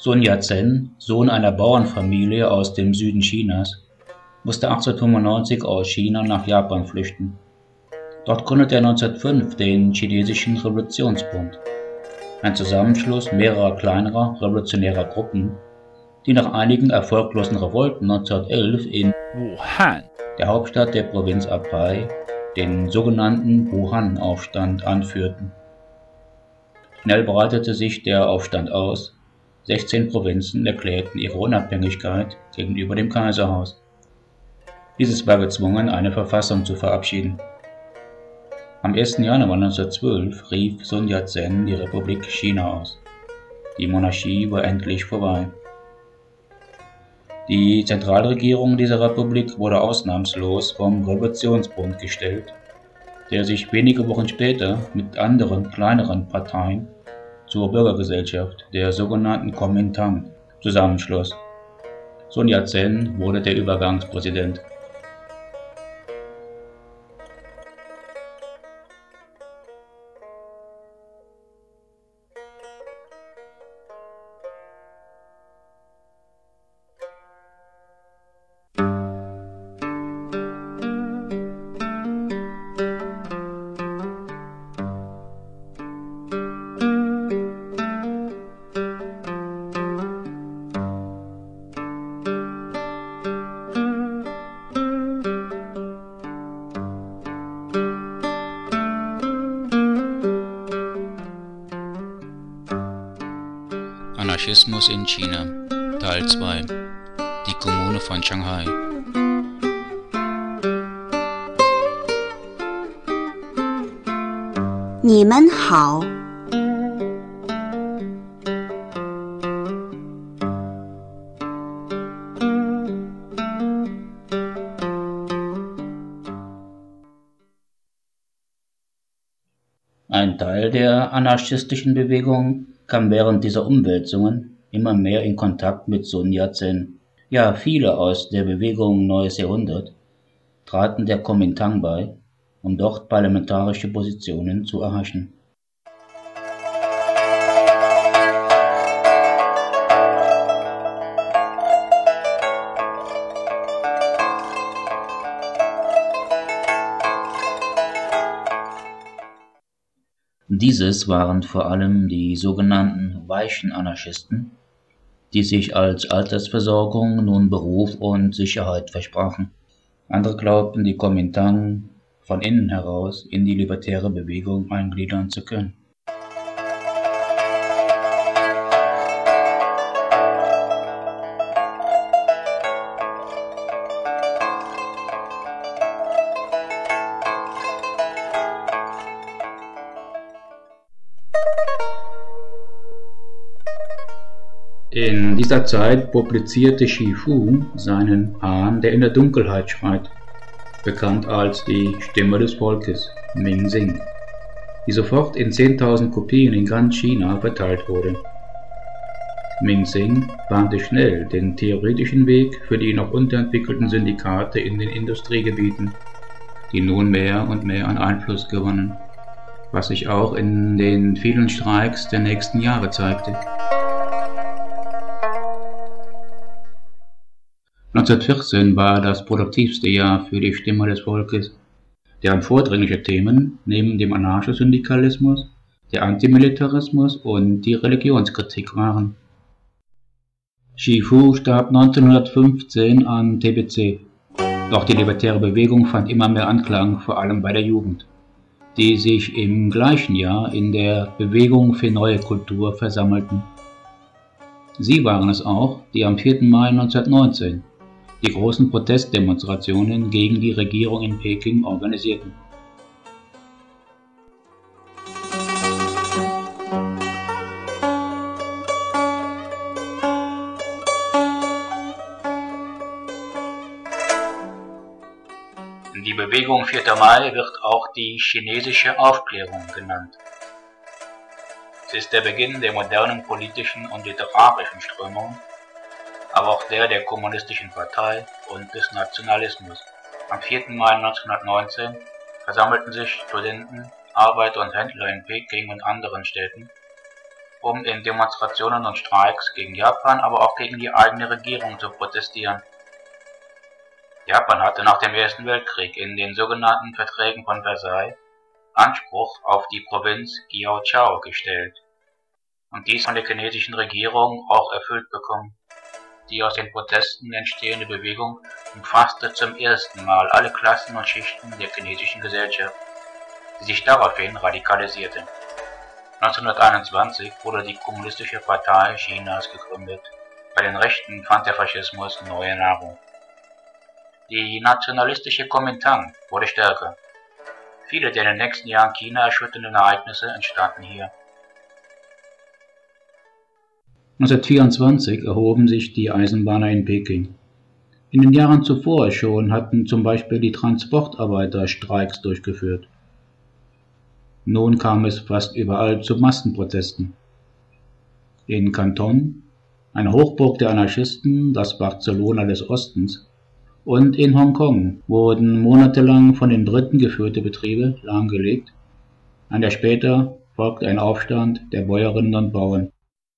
Sun Yat-sen, Sohn einer Bauernfamilie aus dem Süden Chinas, musste 1895 aus China nach Japan flüchten. Dort gründete er 1905 den Chinesischen Revolutionsbund, ein Zusammenschluss mehrerer kleinerer revolutionärer Gruppen, die nach einigen erfolglosen Revolten 1911 in Wuhan, der Hauptstadt der Provinz Apai, den sogenannten Wuhan-Aufstand anführten. Schnell breitete sich der Aufstand aus. 16 Provinzen erklärten ihre Unabhängigkeit gegenüber dem Kaiserhaus. Dieses war gezwungen, eine Verfassung zu verabschieden. Am 1. Januar 1912 rief Sun Yat-sen die Republik China aus. Die Monarchie war endlich vorbei. Die Zentralregierung dieser Republik wurde ausnahmslos vom Revolutionsbund gestellt, der sich wenige Wochen später mit anderen kleineren Parteien zur Bürgergesellschaft, der sogenannten Kuomintang, zusammenschloss. Sun Yat-sen wurde der Übergangspräsident. Anarchismus in China, Teil 2. Die Kommune von Shanghai. Ni men hao. Ein Teil der anarchistischen Bewegung kam während dieser Umwälzungen immer mehr in Kontakt mit Sun Yat-sen. Ja, viele aus der Bewegung Neues Jahrhundert traten der Kuomintang bei, um dort parlamentarische Positionen zu erhaschen. Dieses waren vor allem die sogenannten weichen Anarchisten, die sich als Altersversorgung nun Beruf und Sicherheit versprachen. Andere glaubten, die Kuomintang von innen heraus in die libertäre Bewegung eingliedern zu können. In dieser Zeit publizierte Xi Fu seinen Hahn, der in der Dunkelheit schreit, bekannt als die Stimme des Volkes, Ming-Sing, die sofort in 10.000 Kopien in ganz China verteilt wurde. Ming-Sing bahnte schnell den theoretischen Weg für die noch unterentwickelten Syndikate in den Industriegebieten, die nun mehr und mehr an Einfluss gewannen, was sich auch in den vielen Streiks der nächsten Jahre zeigte. 1914 war das produktivste Jahr für die Stimme des Volkes, deren vordringliche Themen neben dem Anarchosyndikalismus, der Antimilitarismus und die Religionskritik waren. Xi Fu starb 1915 an TBC, doch die libertäre Bewegung fand immer mehr Anklang, vor allem bei der Jugend, die sich im gleichen Jahr in der Bewegung für neue Kultur versammelten. Sie waren es auch, die am 4. Mai 1919 die großen Protestdemonstrationen gegen die Regierung in Peking organisierten. Die Bewegung 4. Mai wird auch die chinesische Aufklärung genannt. Sie ist der Beginn der modernen politischen und literarischen Strömung, aber auch der Kommunistischen Partei und des Nationalismus. Am 4. Mai 1919 versammelten sich Studenten, Arbeiter und Händler in Peking und anderen Städten, um in Demonstrationen und Streiks gegen Japan, aber auch gegen die eigene Regierung zu protestieren. Japan hatte nach dem Ersten Weltkrieg in den sogenannten Verträgen von Versailles Anspruch auf die Provinz Gyao-Chao gestellt und dies von der chinesischen Regierung auch erfüllt bekommen. Die aus den Protesten entstehende Bewegung umfasste zum ersten Mal alle Klassen und Schichten der chinesischen Gesellschaft, die sich daraufhin radikalisierte. 1921 wurde die Kommunistische Partei Chinas gegründet. Bei den Rechten fand der Faschismus neue Nahrung. Die nationalistische Kuomintang wurde stärker. Viele der in den nächsten Jahren China erschütternden Ereignisse entstanden hier. 1924 erhoben sich die Eisenbahner in Peking. In den Jahren zuvor schon hatten zum Beispiel die Transportarbeiter Streiks durchgeführt. Nun kam es fast überall zu Massenprotesten. In Kanton, eine Hochburg der Anarchisten, das Barcelona des Ostens, und in Hongkong wurden monatelang von den Briten geführte Betriebe lahmgelegt. Ein Jahr später folgte ein Aufstand der Bäuerinnen und Bauern.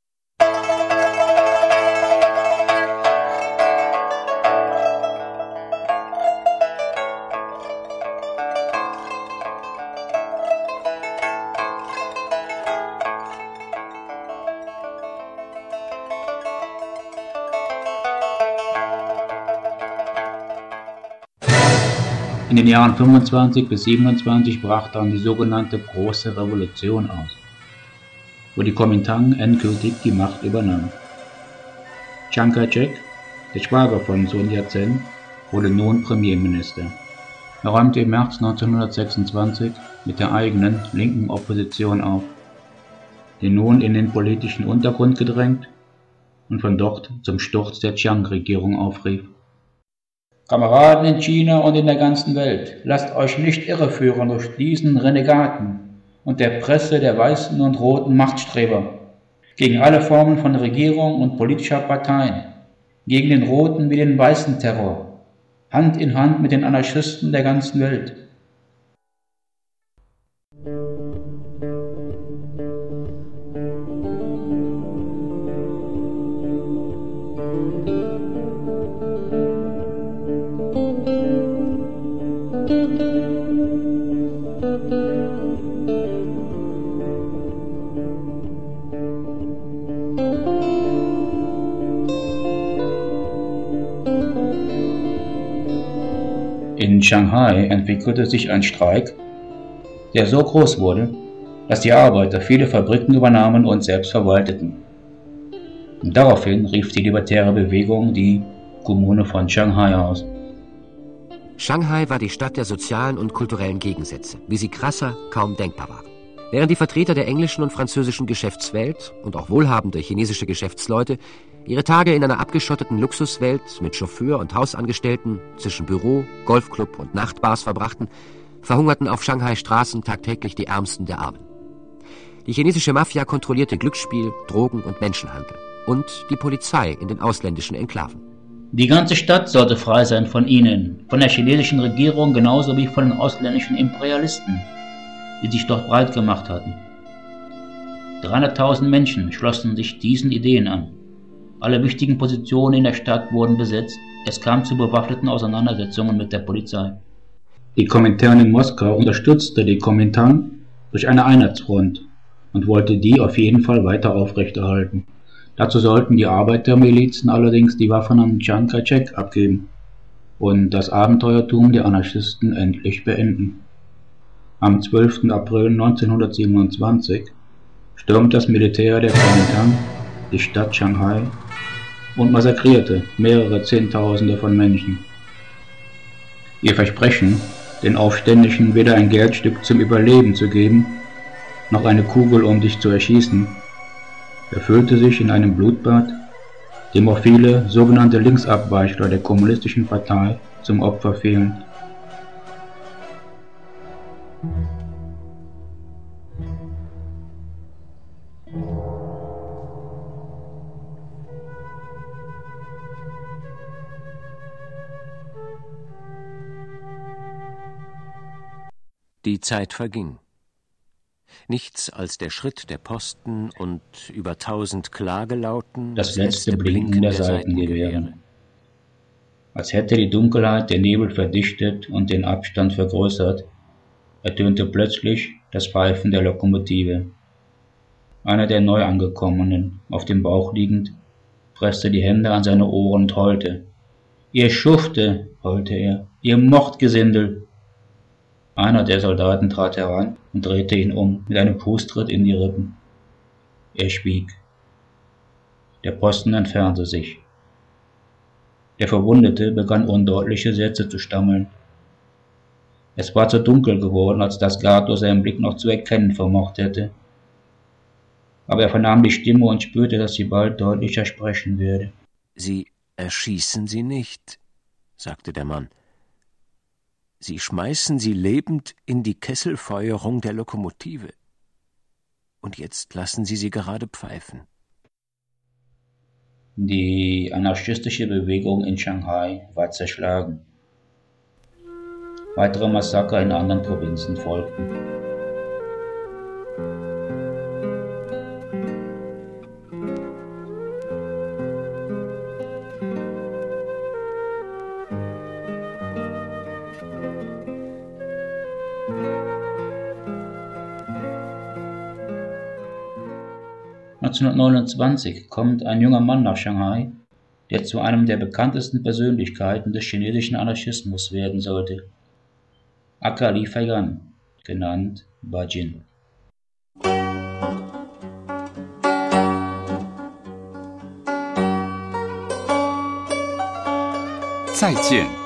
In den Jahren 25 bis 27 brach dann die sogenannte Große Revolution aus, wo die Kuomintang endgültig die Macht übernahm. Chiang Kai-shek, der Schwager von Sun Yat-sen, wurde nun Premierminister. Er räumte im März 1926 mit der eigenen linken Opposition auf, die nun in den politischen Untergrund gedrängt und von dort zum Sturz der Chiang-Regierung aufrief. Kameraden in China und in der ganzen Welt, lasst euch nicht irreführen durch diesen Renegaten und der Presse der weißen und roten Machtstreber, gegen alle Formen von Regierung und politischer Parteien, gegen den roten wie den weißen Terror, Hand in Hand mit den Anarchisten der ganzen Welt. In Shanghai entwickelte sich ein Streik, der so groß wurde, dass die Arbeiter viele Fabriken übernahmen und selbst verwalteten. Und daraufhin rief die libertäre Bewegung die Kommune von Shanghai aus. Shanghai war die Stadt der sozialen und kulturellen Gegensätze, wie sie krasser kaum denkbar waren. Während die Vertreter der englischen und französischen Geschäftswelt und auch wohlhabende chinesische Geschäftsleute ihre Tage in einer abgeschotteten Luxuswelt mit Chauffeur und Hausangestellten zwischen Büro, Golfclub und Nachtbars verbrachten, verhungerten auf Shanghais Straßen tagtäglich die Ärmsten der Armen. Die chinesische Mafia kontrollierte Glücksspiel, Drogen und Menschenhandel und die Polizei in den ausländischen Enklaven. Die ganze Stadt sollte frei sein von ihnen, von der chinesischen Regierung genauso wie von den ausländischen Imperialisten, die sich dort breit gemacht hatten. 300.000 Menschen schlossen sich diesen Ideen an. Alle wichtigen Positionen in der Stadt wurden besetzt. Es kam zu bewaffneten Auseinandersetzungen mit der Polizei. Die Kuomintang in Moskau unterstützte die Kuomintang durch eine Einheitsfront und wollte die auf jeden Fall weiter aufrechterhalten. Dazu sollten die Arbeitermilizen allerdings die Waffen an Chiang Kai-shek abgeben und das Abenteuertum der Anarchisten endlich beenden. Am 12. April 1927 stürmte das Militär der Kuomintang die Stadt Shanghai und massakrierte mehrere Zehntausende von Menschen. Ihr Versprechen, den Aufständischen weder ein Geldstück zum Überleben zu geben, noch eine Kugel, um dich zu erschießen, erfüllte sich in einem Blutbad, dem auch viele sogenannte Linksabweichler der Kommunistischen Partei zum Opfer fielen. Die Zeit verging. Nichts als der Schritt der Posten und über 1000 Klagelauten, das letzte Blinken der Seitengewehre. Als hätte die Dunkelheit den Nebel verdichtet und den Abstand vergrößert, ertönte plötzlich das Pfeifen der Lokomotive. Einer der Neuangekommenen, auf dem Bauch liegend, presste die Hände an seine Ohren und heulte. »Ihr Schufte«, heulte er, »ihr Mordgesindel!« Einer der Soldaten trat heran und drehte ihn um, mit einem Fußtritt in die Rippen. Er schwieg. Der Posten entfernte sich. Der Verwundete begann undeutliche Sätze zu stammeln. Es war zu dunkel geworden, als dass Gato seinen Blick noch zu erkennen vermocht hätte. Aber er vernahm die Stimme und spürte, dass sie bald deutlicher sprechen würde. »Sie erschießen sie nicht«, sagte der Mann. »Sie schmeißen sie lebend in die Kesselfeuerung der Lokomotive. Und jetzt lassen Sie sie gerade pfeifen.« Die anarchistische Bewegung in Shanghai war zerschlagen. Weitere Massaker in anderen Provinzen folgten. (1929) kommt ein junger Mann nach Shanghai, der zu einem der bekanntesten Persönlichkeiten des chinesischen Anarchismus werden sollte. Aka Li Feigan, genannt Bajin. Zaijian,